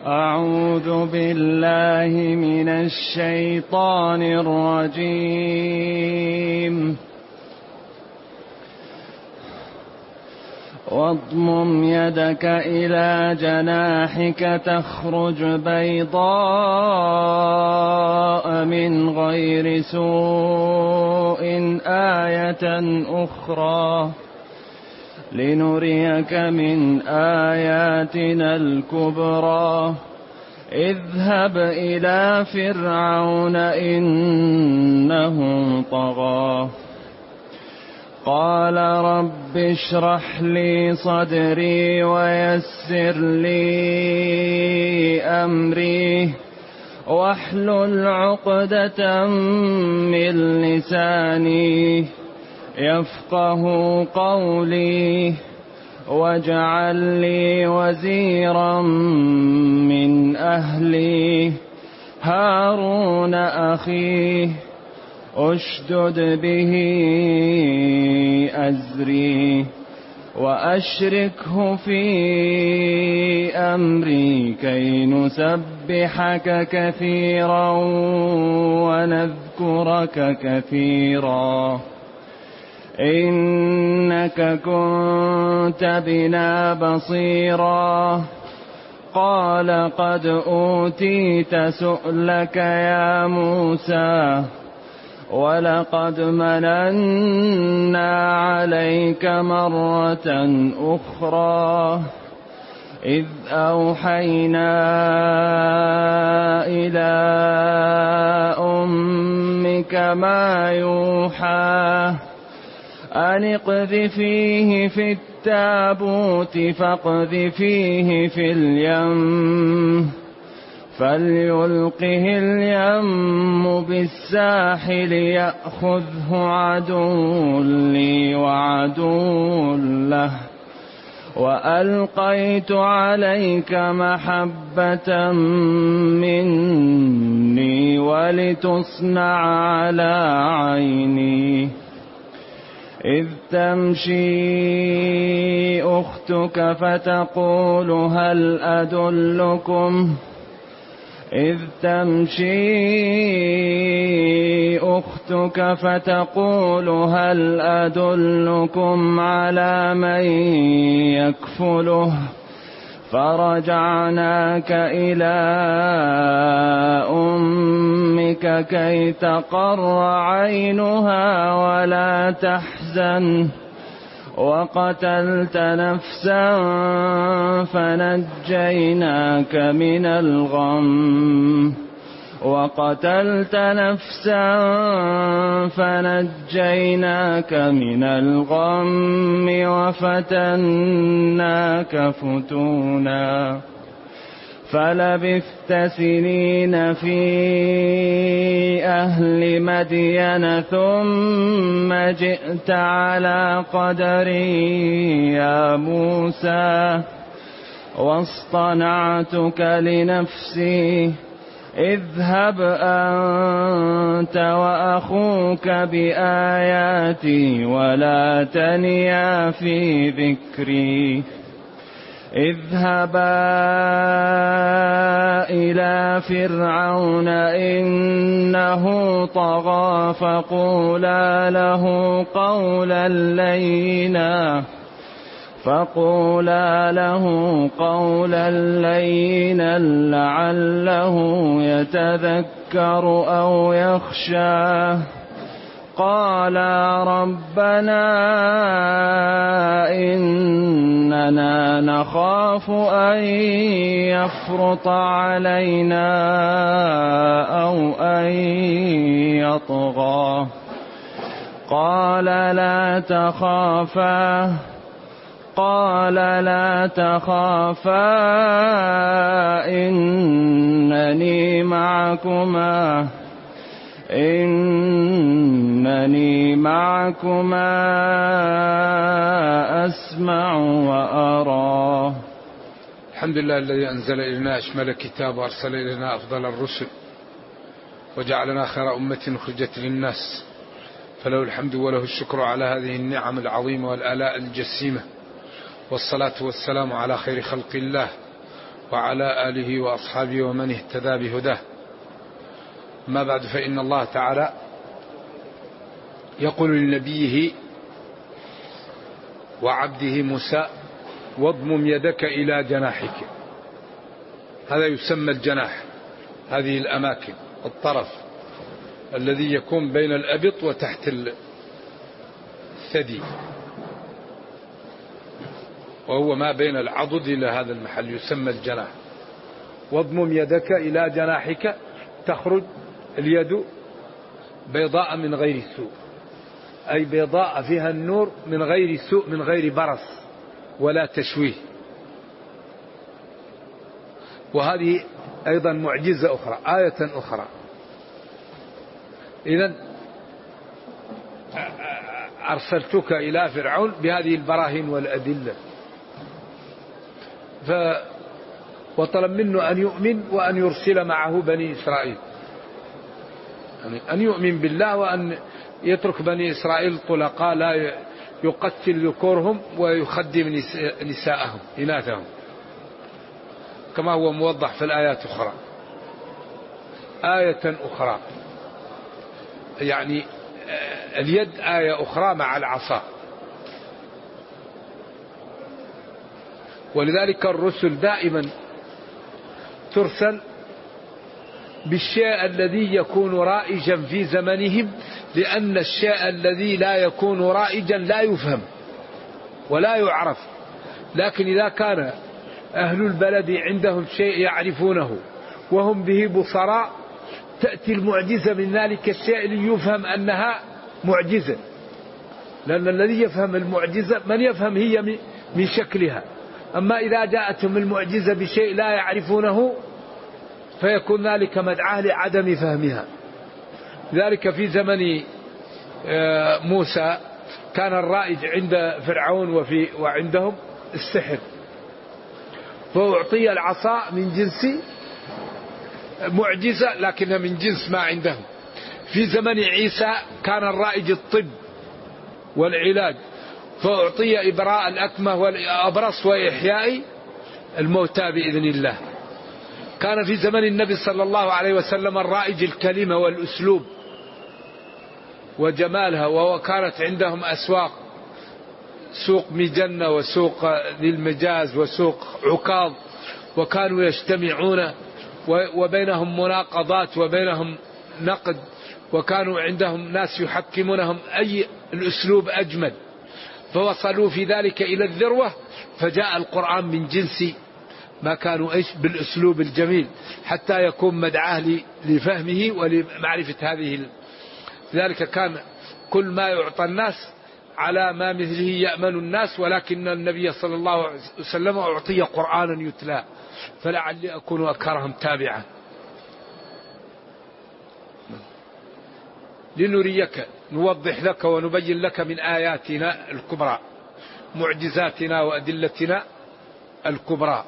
أعوذ بالله من الشيطان الرجيم. واضمم يدك إلى جناحك تخرج بيضاء من غير سوء آية أخرى لنريك من آياتنا الكبرى. اذهب إلى فرعون إنه طغى قال رب اشرح لي صدري ويسر لي أمري واحلل عقدة من لساني يفقه قولي واجعل لي وزيرا من أهلي هارون أخي أشدد به أزري وأشركه في أمري كي نسبحك كثيرا ونذكرك كثيرا إنك كنت بنا بصيرا. قال قد أوتيت سؤلك يا موسى ولقد مننا عليك مرة أخرى إذ أوحينا إلى أمك ما يوحى أن اقذفيه في التابوت فاقذفيه في اليم فليلقه اليم بالساحل يأخذه عدو لي وعدو له وألقيت عليك محبة مني ولتصنع على عيني. إذ تمشي أختك فتقول هل أدلكم على من يكفله فرجعناك إلى أمك كي تقر عينها ولا تحزن وقتلت نفسا فنجيناك من الغم وفتناك فتونا فلبثت سنين في أهل مدين ثم جئت على قدري يا موسى واصطنعتك لنفسي اذهب أنت وأخوك بآياتي ولا تنيا في ذكري. اذهبا إلى فرعون إنه طغى فقولا له قولا لينا لعله يتذكر أو يخشى. قالا ربنا إننا نخاف أن يفرط علينا أو أن يطغى. قال لا تخافا إنني معكما أسمع وأرى. الحمد لله الذي أنزل إلينا أشمل كتاب وأرسل إلينا أفضل الرسل وجعلنا خير أمة أخرجت للناس، فله الحمد وله الشكر على هذه النعم العظيمة والآلاء الجسيمة، والصلاة والسلام على خير خلق الله وعلى آله وأصحابه ومن اهتدى بهداه. ما بعد، فإن الله تعالى يقول لنبيه وعبده موسى: واضمم يدك إلى جناحك. هذا يسمى الجناح، هذه الأماكن، الطرف الذي يكون بين الأبط وتحت الثدي، وهو ما بين العضد إلى هذا المحل يسمى الجناح. واضمم يدك إلى جناحك تخرج اليد بيضاء من غير سوء، أي بيضاء فيها النور من غير سوء، من غير برص ولا تشويه. وهذه أيضا معجزة أخرى، آية أخرى. إذن أرسلتك إلى فرعون بهذه البراهين والأدلة، وطلب منه أن يؤمن وأن يرسل معه بني إسرائيل، يعني أن يؤمن بالله وأن يترك بني إسرائيل طلقاء، لا يقتل ذكورهم ويخدم نساءهم إناثهم، كما هو موضح في الآيات أخرى. آية أخرى يعني اليد آية أخرى مع العصا. ولذلك الرسل دائما ترسل بالشيء الذي يكون رائجا في زمنهم، لأن الشيء الذي لا يكون رائجا لا يفهم ولا يعرف. لكن إذا كان أهل البلد عندهم شيء يعرفونه وهم به بصراء، تأتي المعجزة من ذلك الشيء ليفهم أنها معجزة، لأن الذي يفهم المعجزة من يفهم هي من شكلها. أما إذا جاءتهم المعجزة بشيء لا يعرفونه فيكون ذلك مدعاة لعدم فهمها. ذلك في زمن موسى كان الرائج عند فرعون وعندهم السحر، فأعطي العصا من جنس معجزة لكنها من جنس ما عندهم. في زمن عيسى كان الرائج الطب والعلاج، فأعطي إبراء الأكمه والأبرص وإحياء الموتى بإذن الله. كان في زمن النبي صلى الله عليه وسلم الرائج الكلمة والأسلوب وجمالها، وكانت عندهم أسواق، سوق مجنة وسوق ذي المجاز وسوق عكاظ، وكانوا يجتمعون وبينهم مناقضات وبينهم نقد، وكانوا عندهم ناس يحكمونهم أي الأسلوب أجمل، فوصلوا في ذلك إلى الذروة. فجاء القرآن من جنس ما كانوا بالأسلوب الجميل حتى يكون مدعاه لفهمه ولمعرفة هذه. ذلك كان كل ما يعطى الناس على ما مثله يأمن الناس، ولكن النبي صلى الله عليه وسلم أعطي قرآنا يتلى فلعلي أكون أكرهم تابعا. لنريك، نوضح لك ونبين لك من آياتنا الكبرى، معجزاتنا وأدلتنا الكبرى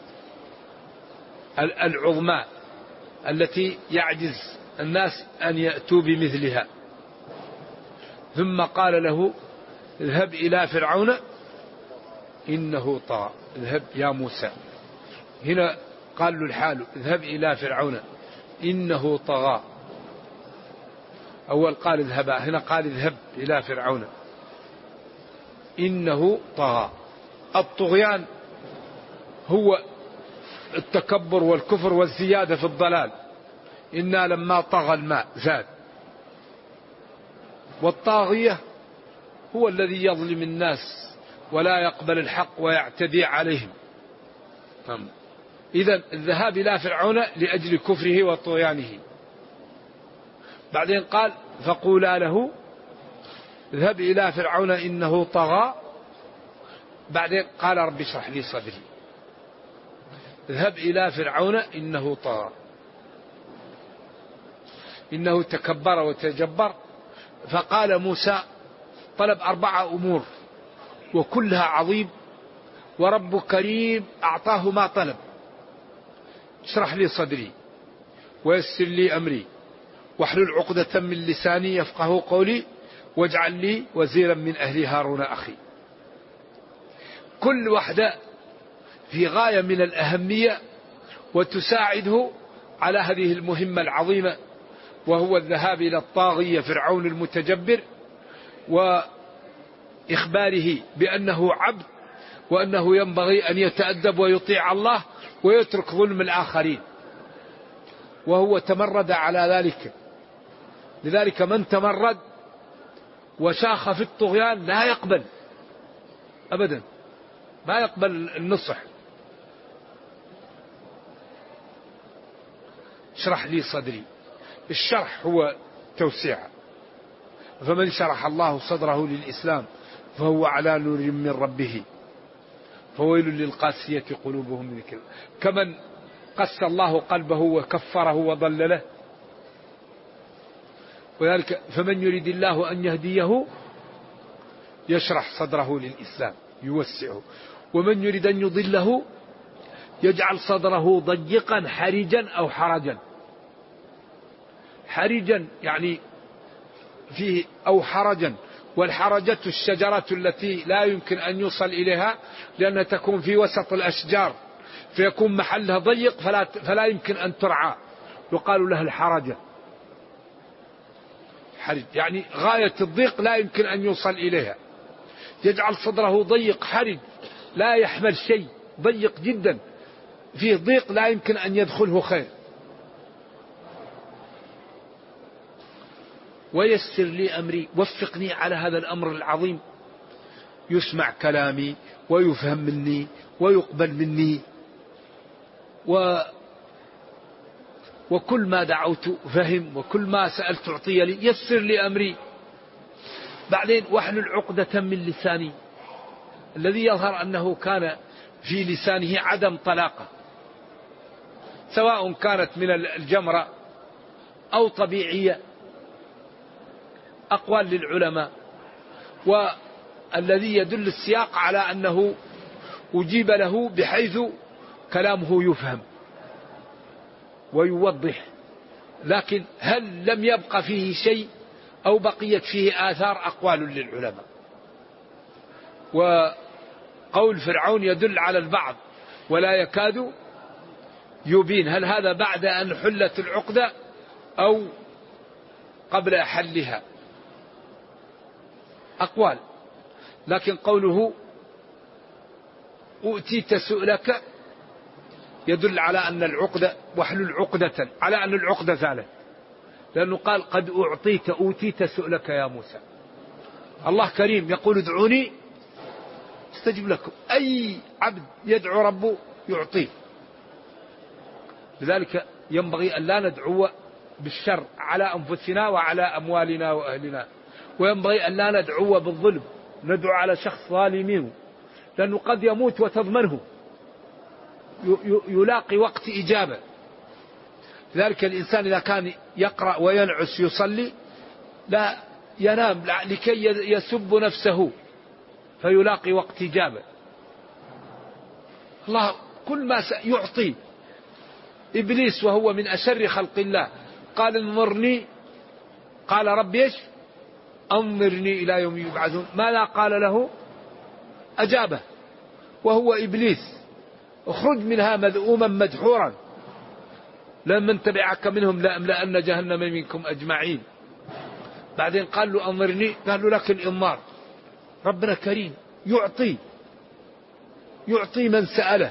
العظمى التي يعجز الناس أن يأتوا بمثلها. ثم قال له: اذهب إلى فرعون إنه طغى. اذهب يا موسى، هنا قال له الحال: اذهب إلى فرعون إنه طغى. أول قال اذهب، هنا قال اذهب إلى فرعون إنه طغى. الطغيان هو التكبر والكفر والزيادة في الضلال. إنا لما طغى الماء زاد. والطاغية هو الذي يظلم الناس ولا يقبل الحق ويعتدي عليهم. إذن الذهاب إلى فرعون لأجل كفره وطغيانه. بعدين قال: فقولا له اذهب إلى فرعون إنه طغى. بعدين قال: رب اشرح لي صدري. اذهب إلى فرعون إنه طغى، إنه تكبر وتجبر. فقال موسى: طلب 4 أمور وكلها عظيم، ورب كريم أعطاه ما طلب. اشرح لي صدري ويسر لي أمري واحلل عقدة من لساني يفقه قولي واجعل لي وزيرا من أهلي هارون أخي. كل واحدة في غاية من الأهمية وتساعده على هذه المهمة العظيمة، وهو الذهاب إلى الطاغية فرعون المتجبر، وإخباره بأنه عبد، وأنه ينبغي أن يتأدب ويطيع الله ويترك ظلم الآخرين، وهو تمرد على ذلك. لذلك من تمرد وشاخ في الطغيان لا يقبل أبدا، ما يقبل النصح. اشرح لي صدري، الشرح هو توسيع، فمن شرح الله صدره للإسلام فهو على نور من ربه، فويل للقاسية قلوبهم من ذكر. كمن قس الله قلبه وكفره وضلله. وذلك فمن يريد الله أن يهديه يشرح صدره للإسلام يوسعه، ومن يريد أن يضله يجعل صدره ضيقا حرجا أو حرجا. حرجا يعني فيه أو حرجا، والحرجة الشجرة التي لا يمكن أن يوصل إليها لأنها تكون في وسط الأشجار، فيكون محلها ضيق فلا يمكن أن ترعى، يقال لها الحرجة. حرج يعني غاية الضيق لا يمكن أن يوصل إليها. يجعل صدره ضيق حرج لا يحمل شيء، ضيق جدا فيه ضيق لا يمكن أن يدخله خير. ويسر لي أمري، وفقني على هذا الأمر العظيم، يسمع كلامي ويفهم مني ويقبل مني، وكل ما دعوت فهم، وكل ما سألت أعطي لي. يسر لي أمري. بعدين واحلل عقدة من لساني، الذي يظهر أنه كان في لسانه عدم طلاقة، سواء كانت من الجمرة أو طبيعية. أقوال للعلماء، والذي يدل السياق على أنه أجيب له بحيث كلامه يفهم ويوضح. لكن هل لم يبق فيه شيء أو بقيت فيه آثار؟ أقوال للعلماء. وقول فرعون يدل على البعض ولا يكاد يبين، هل هذا بعد أن حلت العقدة أو قبل حلها؟ أقوال. لكن قوله أؤتيت سؤلك يدل على أن العقدة، واحلل عقدة، على أن العقدة زالت، لأنه قال قد أوتيت سؤلك يا موسى. الله كريم يقول ادعوني استجب لكم. أي عبد يدعو ربه يعطيه. لذلك ينبغي أن لا ندعو بالشر على أنفسنا وعلى أموالنا وأهلنا، وينبغي أن لا ندعو بالظلم، ندعو على شخص ظالمين، لأنه قد يموت وتضمنه، يلاقي وقت إجابة. لذلك الإنسان إذا كان يقرأ وينعس يصلي لا ينام لكي يسب نفسه فيلاقي وقت إجابة. الله كل ما يعطي. إبليس وهو من أشر خلق الله قال انظرني، قال رب ايش؟ أنظرني إلى يوم يبعثون. ماذا قال له؟ أجابه، وهو إبليس. اخرج منها مذءوما مدحورا، لمن تبعك منهم لأملأن جهنم منكم أجمعين. بعدين قال له أنظرني، قال له لكن إنظار. ربنا كريم يعطي من سأله.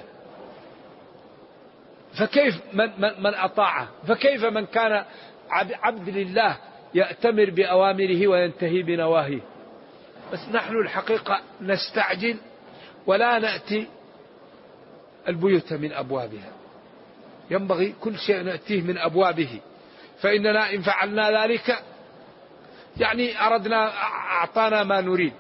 فكيف من أطاعه؟ فكيف من كان عبد لله يأتمر بأوامره وينتهي بنواهيه؟ بس نحن الحقيقة نستعجل ولا نأتي البيوت من أبوابها. ينبغي كل شيء نأتيه من أبوابه، فإننا إن فعلنا ذلك يعني أعطانا ما نريد.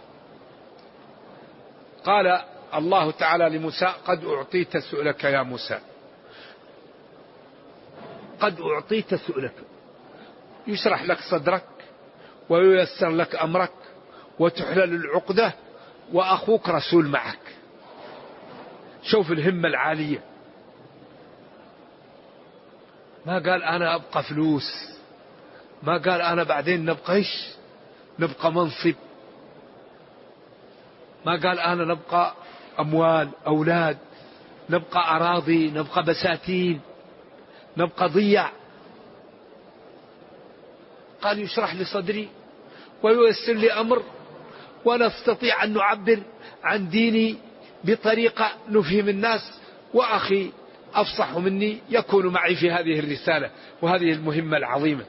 قال الله تعالى لموسى قد أعطيت سؤلك يا موسى. قد أعطيت سؤلك، يشرح لك صدرك وييسر لك أمرك وتحلل العقدة، وأخوك رسول معك. شوف الهمة العالية. ما قال أنا أبقى فلوس، ما قال أنا بعدين نبقى منصب، ما قال أنا نبقى أموال أولاد، نبقى أراضي، نبقى بساتين، نبقى ضياع. قال يشرح لي صدري وييسر لي أمر ونستطيع أن نعبر عن ديني بطريقة نفهم الناس، وأخي أفصح مني يكون معي في هذه الرسالة وهذه المهمة العظيمة.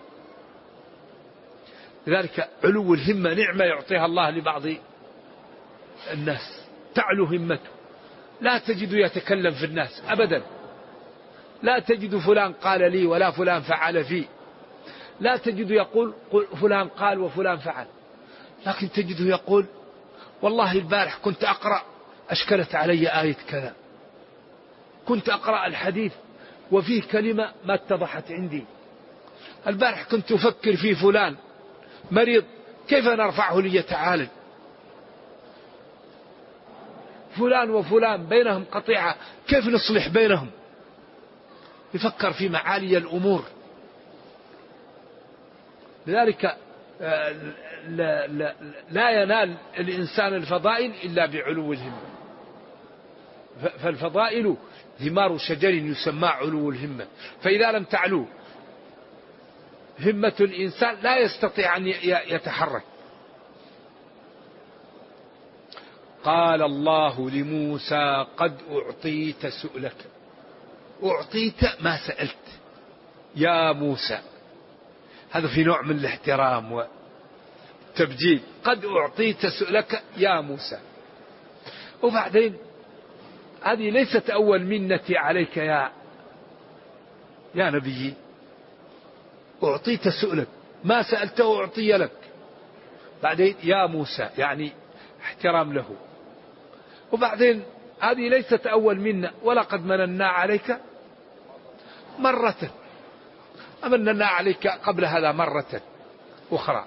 لذلك علو الهمة نعمة يعطيها الله لبعض الناس، تعلو همته. لا تجد يتكلم في الناس أبدا، لا تجد فلان قال لي ولا فلان فعل فيه، لا تجد يقول فلان قال وفلان فعل، لكن تجده يقول والله البارح كنت أقرأ أشكلت علي آية كذا، كنت أقرأ الحديث وفيه كلمة ما اتضحت عندي، البارح كنت أفكر في فلان مريض كيف نرفعه ليتعالج، فلان وفلان بينهم قطيعة كيف نصلح بينهم، يفكر في معالي الأمور. لذلك لا ينال الإنسان الفضائل إلا بعلو الهمة. فالفضائل ثمار شجر يسمى علو الهمة، فإذا لم تعلو همة الإنسان لا يستطيع أن يتحرك. قال الله لموسى قد أعطيت سؤلك، أعطيت ما سألت يا موسى، هذا في نوع من الاحترام والتبجيل، قد أعطيت سؤلك يا موسى. وبعدين هذه ليست أول منتي عليك يا نبي، أعطيت سؤلك ما سألته أعطي لك، بعدين يا موسى يعني احترام له، وبعدين هذه ليست أول منا، ولقد مننا عليك مرة، أمننا عليك قبل هذا مرة أخرى،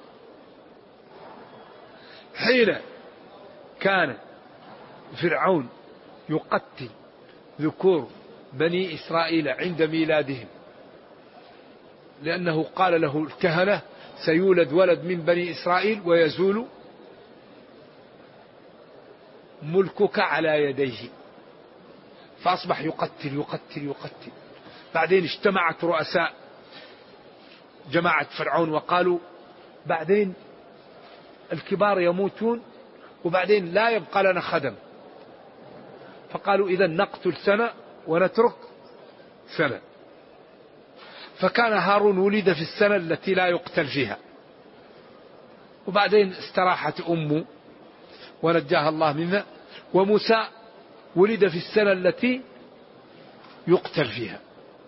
حين كان فرعون يقتل ذكور بني إسرائيل عند ميلادهم، لأنه قال له الكهنة سيولد ولد من بني إسرائيل ويزول ملكك على يديه، فأصبح يقتل يقتل يقتل. بعدين اجتمعت رؤساء جماعة فرعون وقالوا بعدين الكبار يموتون وبعدين لا يبقى لنا خدم، فقالوا إذا نقتل سنة ونترك سنة. فكان هارون ولد في السنة التي لا يقتل فيها، وبعدين استراحت أمه ونجاها الله منها، وموسى ولد في السنة التي يقتل فيها.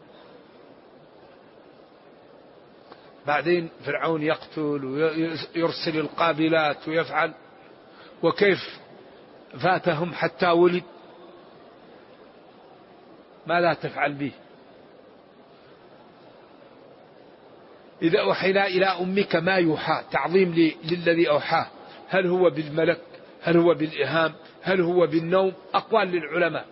بعدين فرعون يقتل ويرسل القابلات ويفعل، وكيف فاتهم حتى ولد، ماذا تفعل به؟ إذا أوحينا إلى أمك ما يوحى، تعظيم للذي أوحاه، هل هو بالملك، هل هو بالإهام، هل هو بالنوم، أقوال للعلماء.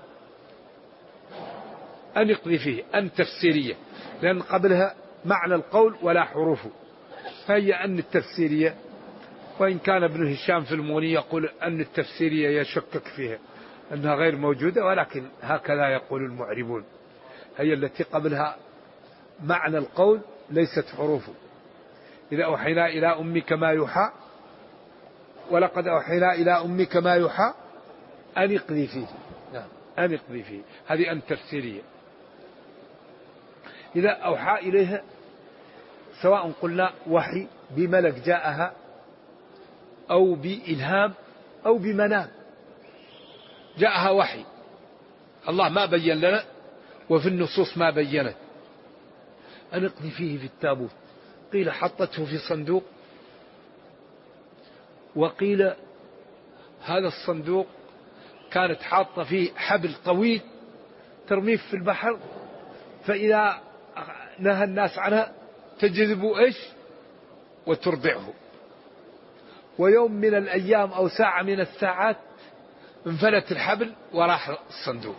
أن يقضي فيه أن تفسيرية، لأن قبلها معنى القول ولا حروفه، فهي أن التفسيرية، وإن كان ابن هشام في المغني يقول أن التفسيرية يشكك فيها أنها غير موجودة، ولكن هكذا يقول المعربون، هي التي قبلها معنى القول ليست حروفه. إذا أوحينا إلى أمك ما يوحى، ولقد أوحينا إلى أمك ما يوحى أن اقضي فيه، أن اقضي فيه، هذه أن تفسيرية. إذا أوحى إليها سواء قلنا وحي بملك جاءها أو بإلهام أو بمنام، جاءها وحي، الله ما بين لنا وفي النصوص ما بينت، أن اقضي فيه في التابوت، قيل حطته في صندوق، وقيل هذا الصندوق كانت حاطة فيه حبل طويل ترميه في البحر، فإذا نهى الناس عنها تجذب إيش وترضعه، ويوم من الأيام أو ساعة من الساعات انفلت الحبل وراح الصندوق.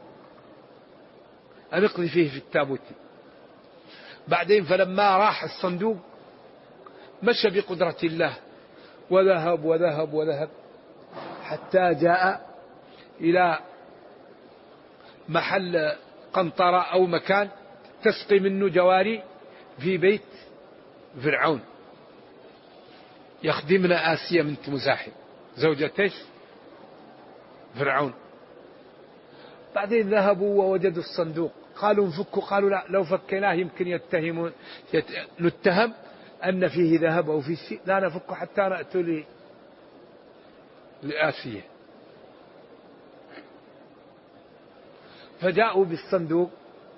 أن اقضي فيه في التابوت. بعدين فلما راح الصندوق مشى بقدرة الله وذهب وذهب وذهب حتى جاء إلى محل قنطرة أو مكان تسقي منه جواري في بيت فرعون، يخدمن آسيا بنت مزاحم زوجة فرعون. بعدين ذهبوا ووجدوا الصندوق، قالوا انفكوا، قالوا لا، لو فكناه يمكن نتهم أن فيه ذهب أو فيه شيء، لا نفك حتى نأتوا لآسيا. فجاءوا بالصندوق،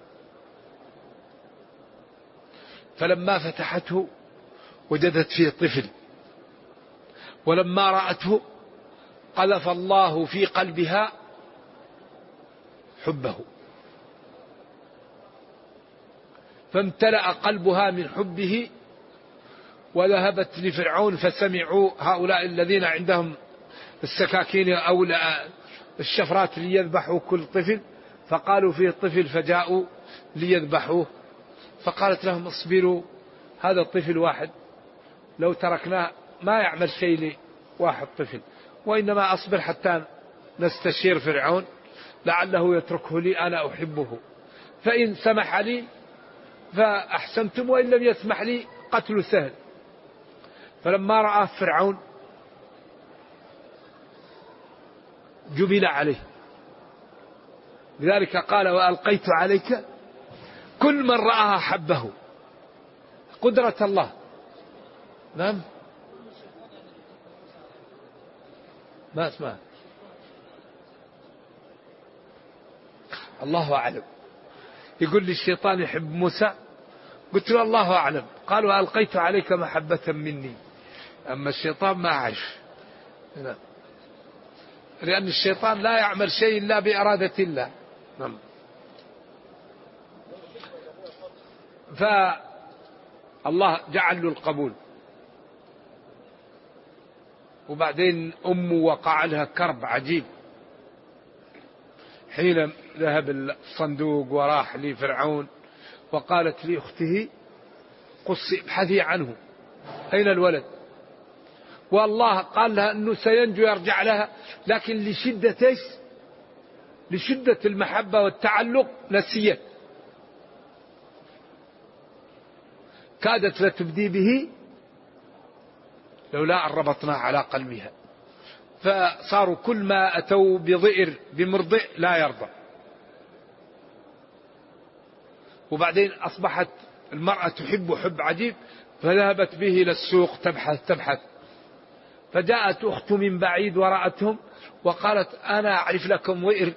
فلما فتحته وجدت فيه طفل، ولما رأته قذف الله في قلبها حبه، فامتلأ قلبها من حبه، وذهبت لفرعون، فسمعوا هؤلاء الذين عندهم السكاكين أو الشفرات ليذبحوا كل طفل، فقالوا فيه طفل، فجاءوا ليذبحوه، فقالت لهم اصبروا، هذا الطفل واحد، لو تركناه ما يعمل شيء لواحد طفل، وإنما أصبر حتى نستشير فرعون لعله يتركه لي، أنا أحبه، فإن سمح لي فأحسنتم، وإن لم يسمح لي قتل سهل. فلما رأى فرعون جبل عليه، لذلك قال وألقيت عليك، كل من رآها حبه، قدرة الله. نعم، ما اسمع، الله أعلم. يقول لي الشيطان يحب موسى، قلت له الله أعلم، قال وألقيت عليك محبة مني، أما الشيطان ما عاش، لأن الشيطان لا يعمل شيء إلا بإرادة الله. نعم. فالله جعل له القبول. وبعدين أمه وقع لها كرب عجيب، حين ذهب الصندوق وراح لفرعون، وقالت لأخته قصي ابحثي عنه، أين الولد؟ والله قال لها أنه سينجو يرجع لها، لكن لشدة المحبة والتعلق نسيت، كادت لتبدي به لولا أن ربطنا على قلبها. فصاروا كل ما أتوا بضئر بمرضع لا يرضى. وبعدين أصبحت المرأة تحب حب عجيب، فذهبت به إلى السوق تبحث، فجاءت أخت من بعيد ورأتهم وقالت أنا أعرف لكم ضئر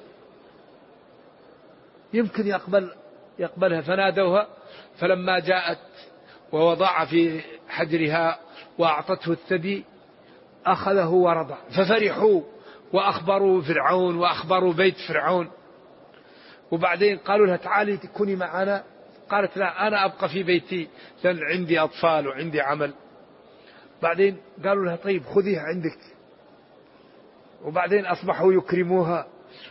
يمكن يقبلها، فنادوها، فلما جاءت ووضع في حجرها وأعطته الثدي أخذه ورضع، ففرحوا وأخبروا فرعون وأخبروا بيت فرعون. وبعدين قالوا لها تعالي تكوني معنا، قالت لا أنا أبقى في بيتي لأن عندي أطفال وعندي عمل. بعدين قالوا لها طيب خذيها عندك. وبعدين أصبحوا يكرموها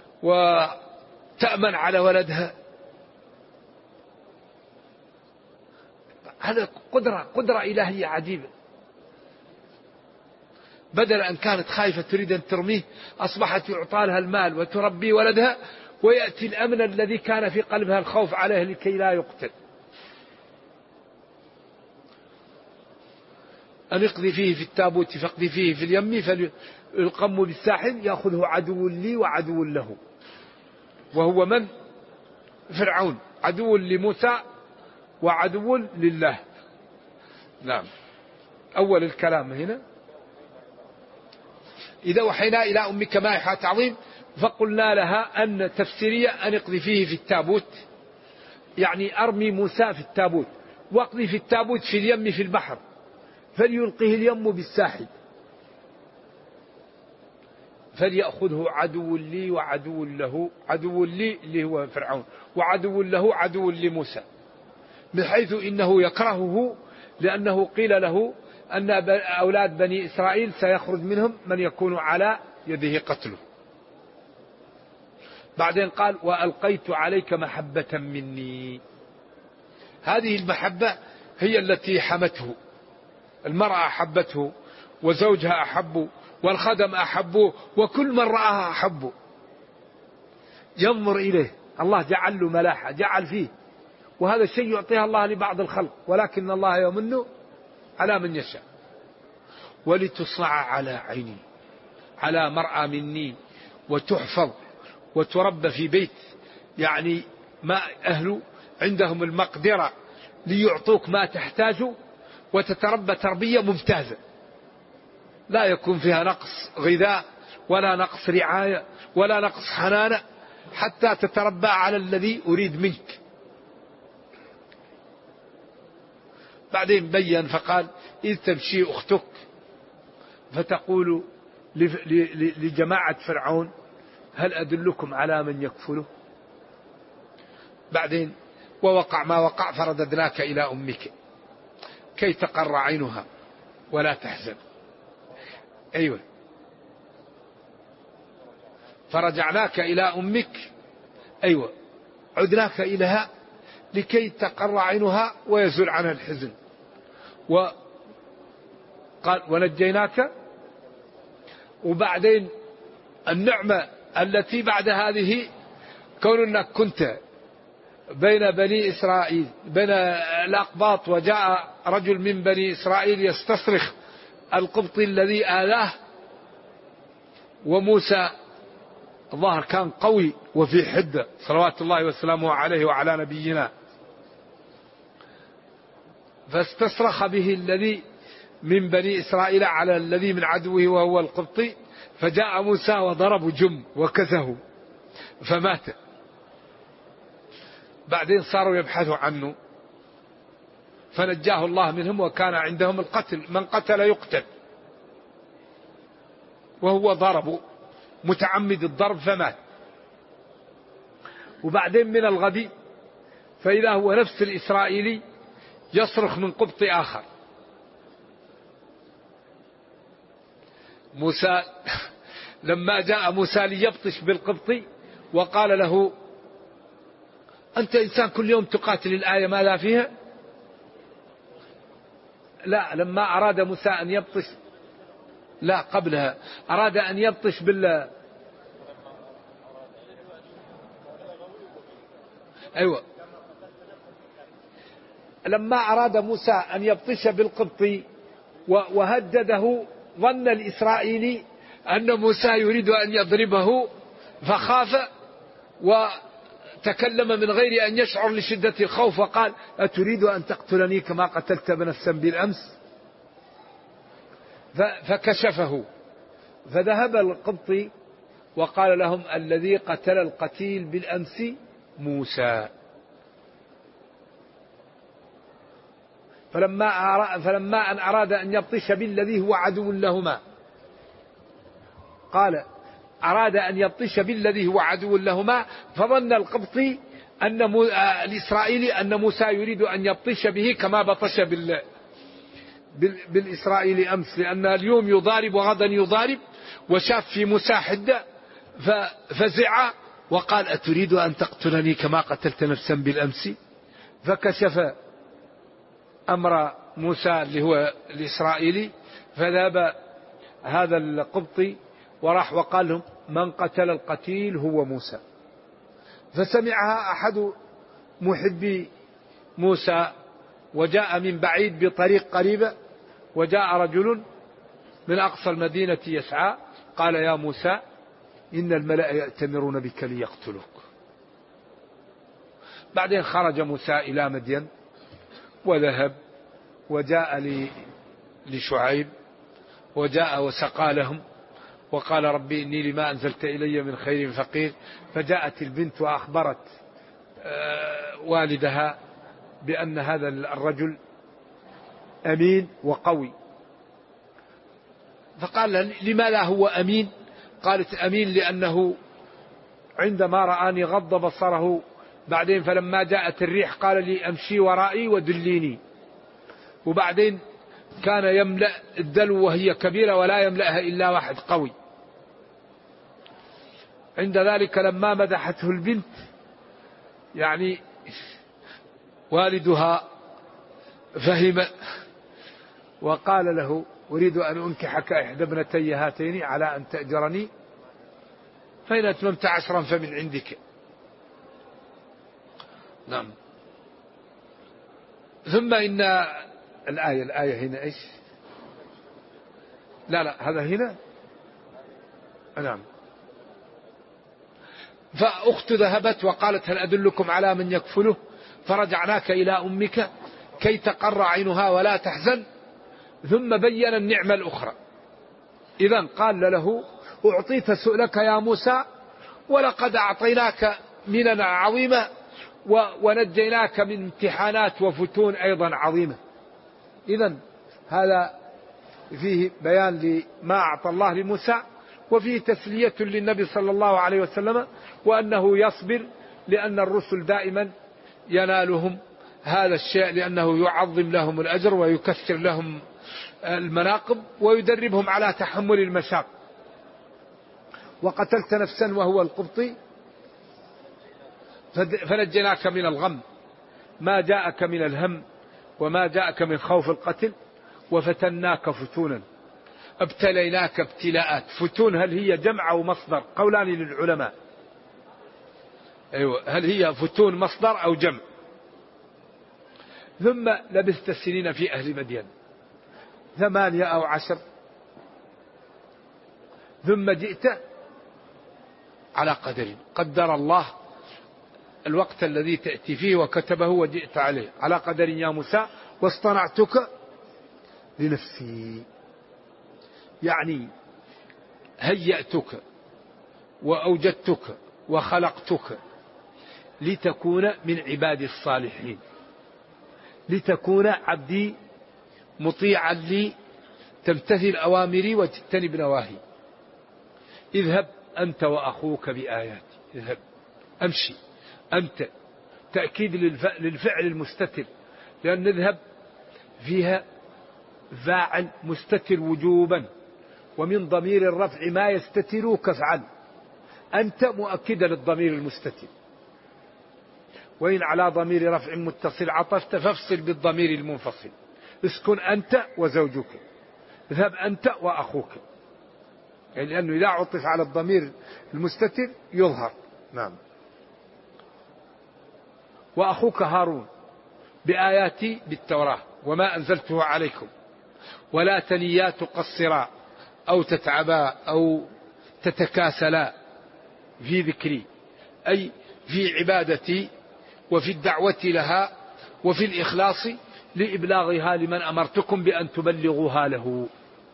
وتأمن على ولدها. هذا قدرة إلهية عجيبة. بدل أن كانت خايفة تريد أن ترميه، أصبحت يعطى لها المال وتربي ولدها، ويأتي الأمن الذي كان في قلبها الخوف عليه لكي لا يقتل. أن اقذي فيه في التابوت فاقذي فيه في اليم فالقم بالساحل يأخذه عدو لي وعدو له. وهو من؟ فرعون، عدو لموسى وعدو لله. نعم. أول الكلام هنا إذا وحينا إلى أمك ما يوحى عظيم، فقلنا لها أن تفسيرية أن اقذي فيه في التابوت، يعني أرمي موسى في التابوت، واقذي في التابوت في اليم في البحر، فليلقيه اليم بالساحل، فليأخذه عدو لي وعدو له، عدو لي اللي هو فرعون، وعدو له عدو لموسى، بحيث إنه يكرهه، لأنه قيل له أن أولاد بني إسرائيل سيخرج منهم من يكون على يده قتله. بعدين قال وألقيت عليك محبة مني. هذه المحبة هي التي حمته. المرأة أحبته، وزوجها أحبه، والخدم أحبوه، وكل من رآها أحبه. ينظر إليه الله جعل له ملاحة، جعل فيه، وهذا الشيء يعطيها الله لبعض الخلق، ولكن الله يمن على من يشاء. ولتصنع على عيني، على مرأى مني، وتحفظ وتربى في بيت، يعني ما أهله عندهم المقدرة ليعطوك ما تحتاج، وتتربى تربية ممتازة لا يكون فيها نقص غذاء ولا نقص رعاية ولا نقص حنانة، حتى تتربى على الذي أريد منك. بعدين بين فقال: إذ تمشي أختك فتقول لجماعة فرعون: هل أدلكم على من يكفله؟ بعدين: ووقع ما وقع فرددناك إلى أمك كي تقر عينها ولا تحزن. أيوة، فرجعناك إلى أمك، أيوة، عدناك إليها لكي تقر عينها ويزول عنها الحزن. وقال: ونجيناك. وبعدين النعمة التي بعد هذه كون أنك كنت بين بني إسرائيل بين الأقباط، وجاء رجل من بني إسرائيل يستصرخ القبطي الذي آلاه، وموسى الظاهر كان قوي وفي حدة صلوات الله وسلامه عليه وعلى نبينا، فاستصرخ به الذي من بني إسرائيل على الذي من عدوه وهو القبطي، فجاء موسى وضرب جم وكزه فمات. بعدين صاروا يبحثوا عنه فنجاه الله منهم، وكان عندهم القتل، من قتل يقتل، وهو ضرب متعمد الضرب فمات. وبعدين من الغد فإذا هو نفس الإسرائيلي يصرخ من قبط آخر. موسى لما جاء موسى ليبطش بالقبطي وقال له: أنت إنسان كل يوم تقاتل، الآية ماذا فيها؟ لا، لما أراد موسى أن يبطش، لا قبلها، أراد أن يبطش أيوة، لما أراد موسى أن يبطش بالقبطي وهدده، ظن الإسرائيلي أن موسى يريد أن يضربه فخاف وتكلم من غير أن يشعر لشدة الخوف، وقال: أتريد أن تقتلني كما قتلت نفسا بالأمس؟ فكشفه، فذهب القبطي وقال لهم: الذي قتل القتيل بالأمس موسى. فلما أن أراد أن يبطش بالذي هو عدو لهما، قال: أراد أن يبطش بالذي هو عدو لهما، فظن القبطي أن الإسرائيلي أن موسى يريد أن يبطش به كما بطش بالإسرائيلي أمس، لأن اليوم يضارب وغدا يضارب، وشاف في موسى حدة ففزع وقال: أتريد أن تقتلني كما قتلت نفسا بالأمس؟ فكشف أمر موسى اللي هو الإسرائيلي، فذهب هذا القبطي وراح وقال لهم: من قتل القتيل هو موسى. فسمعها أحد محبي موسى وجاء من بعيد بطريق قريبة، وجاء رجل من أقصى المدينة يسعى، قال: يا موسى إن الملأ يأتمرون بك ليقتلوك. بعدين خرج موسى إلى مدين وذهب وجاء لشعيب وجاء وسقى لهم وقال: ربي إني لما أنزلت إلي من خير فقير. فجاءت البنت وأخبرت والدها بأن هذا الرجل أمين وقوي. فقال: لماذا هو أمين؟ قالت: أمين لأنه عندما رآني غض بصره، بعدين فلما جاءت الريح قال لي: أمشي ورائي ودليني. وبعدين كان يملأ الدلو وهي كبيرة ولا يملأها إلا واحد قوي. عند ذلك لما مدحته البنت، يعني والدها فهم وقال له: أريد أن أنكحك إحدى ابنتي هاتين على أن تأجرني، فإن أتممت 10 فمن عندك. نعم. ثم إن الآية هنا إيش؟ لا هذا هنا. نعم. فأخت ذهبت وقالت هل أدلكم على من يكفله فرجعناك إلى أمك كي تقر عينها ولا تحزن. ثم بين النعمة الأخرى. إذن قال له أعطيت سؤلك يا موسى ولقد أعطيناك مننا عظيمة ونجيناك من امتحانات وفتون أيضا عظيمة. إذن هذا فيه بيان لما أعطى الله لموسى، وفيه تسلية للنبي صلى الله عليه وسلم، وأنه يصبر لأن الرسل دائما ينالهم هذا الشيء، لأنه يعظم لهم الأجر ويكثر لهم المناقب ويدربهم على تحمل المشاق. وقتلت نفسا وهو القبطي فنجيناك من الغم ما جاءك من الهم وما جاءك من خوف القتل وفتناك فتونا ابتليناك ابتلاءات. فتون هل هي جمع أو مصدر؟ قولان للعلماء. أيوة، هل هي فتون مصدر أو جمع؟ ثم لبثت سنين في أهل مدين 8 أو 10. ثم جئت على قدر قدر الله الوقت الذي تأتي فيه وكتبه وجئت عليه على قدر يا موسى واصطنعتك لنفسي. يعني هيأتك وأوجدتك وخلقتك لتكون من عبادي الصالحين، لتكون عبدي مطيعا لي تمتثل أوامري وتجتنب نواهي. اذهب أنت وأخوك بآياتي. اذهب، أمشي أنت، تأكيد للفعل المستتر، لأن نذهب فيها فاعل مستتر وجوبا، ومن ضمير الرفع ما يستتر كفعل. أنت مؤكدا للضمير المستتر، وإن على ضمير رفع متصل عطفت فافصل بالضمير المنفصل. اسكن أنت وزوجك، اذهب أنت وأخوك، يعني لأنه إذا عطف على الضمير المستتر يظهر. نعم. وأخوك هارون بآياتي بالتوراة وما أنزلته عليكم ولا تنيا تقصرا أو تتعبا أو تتكاسلا في ذكري، أي في عبادتي وفي الدعوة لها وفي الإخلاص لإبلاغها لمن أمرتكم بأن تبلغوها له.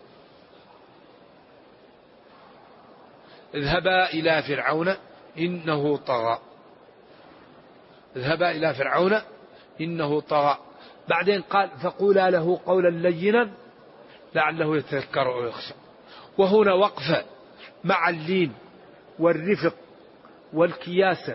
اذهبا إلى فرعون إنه طغى. اذهبا إلى فرعون إنه طغى. بعدين قال فقولا له قولا لينا لعله يتذكر أو يخشى. وهنا وقفة مع اللين والرفق والكياسة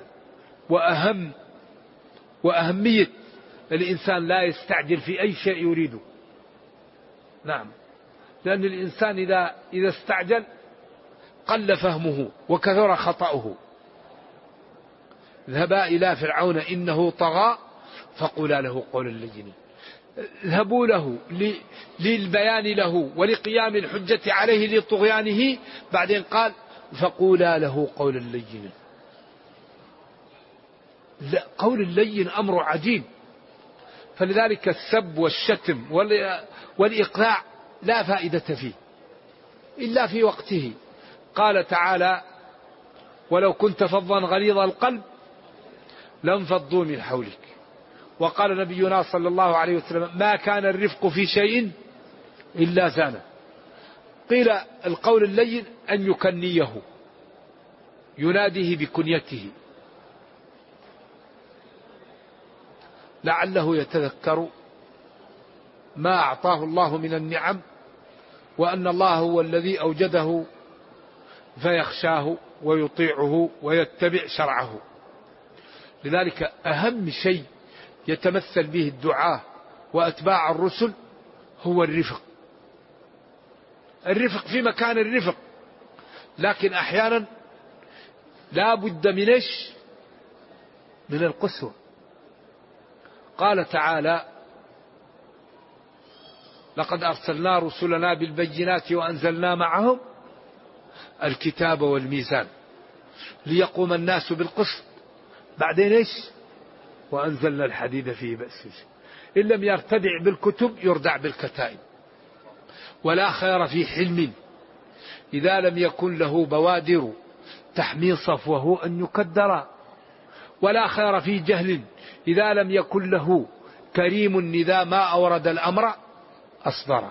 وأهمية الإنسان لا يستعجل في أي شيء يريده. نعم، لأن الإنسان إذا استعجل قل فهمه وكثر خطأه. اذهبا إلى فرعون إنه طغى فقولا له قولا لينا. اذهبوا له للبيان له ولقيام الحجة عليه لطغيانه. بعدين قال فقولا له قولا لينا. لا، قول اللين أمر عجيب. فلذلك السب والشتم والإقلاع لا فائدة فيه إلا في وقته. قال تعالى ولو كنت فظا غليظ القلب لانفضوا من حولك. وقال نبينا صلى الله عليه وسلم ما كان الرفق في شيء إلا زانه. قيل القول اللين أن يكنيه، يناديه بكنيته لعله يتذكر ما أعطاه الله من النعم، وأن الله هو الذي أوجده فيخشاه ويطيعه ويتبع شرعه. لذلك أهم شيء يتمثل به الدعاة وأتباع الرسل هو الرفق. الرفق في مكان الرفق، لكن أحيانا لا بد من القسوة. قال تعالى لقد أرسلنا رسلنا بالبينات وأنزلنا معهم الكتاب والميزان ليقوم الناس بالقسط. بعدين وأنزلنا الحديد فيه بأس. إن لم يرتدع بالكتب يردع بالكتائب. ولا خير في حلم إذا لم يكن له بوادر تحمي صفوه أن يكدر. ولا خير في جهل إذا لم يكن له كريم إذا ما أورد الأمر أصدر.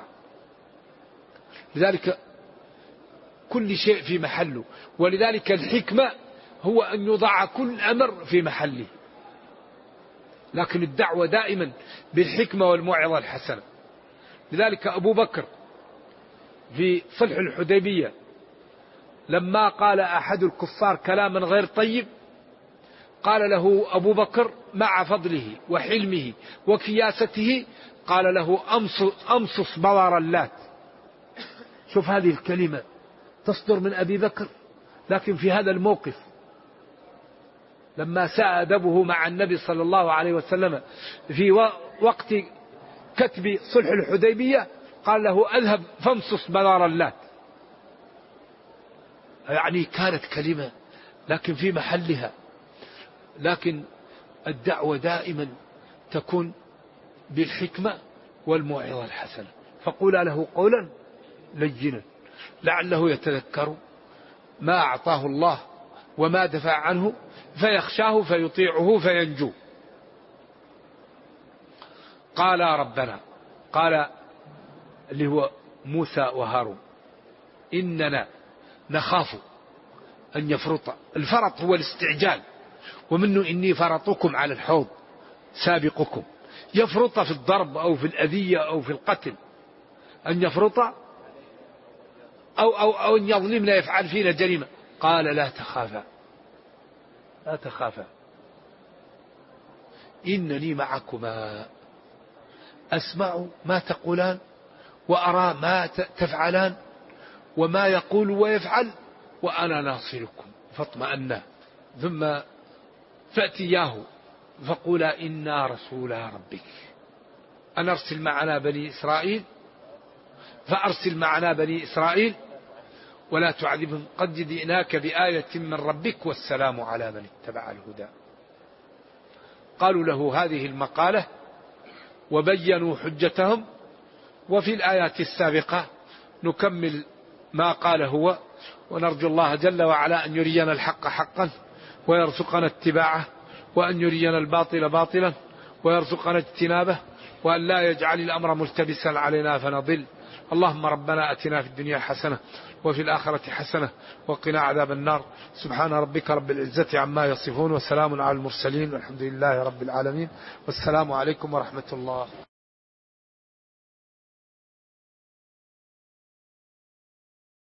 لذلك كل شيء في محله. ولذلك الحكمة هو أن يضع كل أمر في محله. لكن الدعوة دائما بالحكمة والموعظة الحسنة. لذلك أبو بكر في صلح الحديبية لما قال أحد الكفار كلاما غير طيب قال له أبو بكر مع فضله وحلمه وكياسته قال له أمصص بوار اللات. شوف هذه الكلمة تصدر من أبي بكر، لكن في هذا الموقف لما ساء أدبه مع النبي صلى الله عليه وسلم في وقت كتب صلح الحديبية قال له اذهب فامصص بوار اللات. يعني كانت كلمة لكن في محلها. لكن الدعوة دائما تكون بالحكمة والموعظة الحسنة. فقولا له قولا لينا لعله يتذكر ما أعطاه الله وما دفع عنه فيخشاه فيطيعه فينجو. قال ربنا، قال اللي هو موسى وهارون، إننا نخاف أن يفرط. الفرط هو الاستعجال، ومنه إني فرطكم على الحوض سابقكم. يفرط في الضرب أو في الأذية أو في القتل، أن يفرط أو أن يظلمنا يفعل فينا جريمة. قال لا تخافا لا تخافا إنني معكما أسمع ما تقولان وأرى ما تفعلان وما يقول ويفعل وأنا ناصركم. فاطمأنا ثم فأتياه فقولا إنا رسولا ربك أن أرسل معنا بني إسرائيل. فأرسل معنا بني إسرائيل ولا تعذبهم قد جئناك بآية من ربك والسلام على من اتبع الهدى. قالوا له هذه المقالة وبينوا حجتهم. وفي الآيات السابقة نكمل ما قال هو، ونرجو الله جل وعلا أن يرينا الحق حقا ويرزقنا اتباعه، وأن يرينا الباطل باطلا ويرزقنا اجتنابه، وأن لا يجعل الأمر ملتبسا علينا فنضل. اللهم ربنا أتنا في الدنيا حسنة وفي الآخرة حسنة وقنا عذاب النار. سبحان ربك رب العزة عما يصفون وسلام على المرسلين والحمد لله رب العالمين. والسلام عليكم ورحمة الله.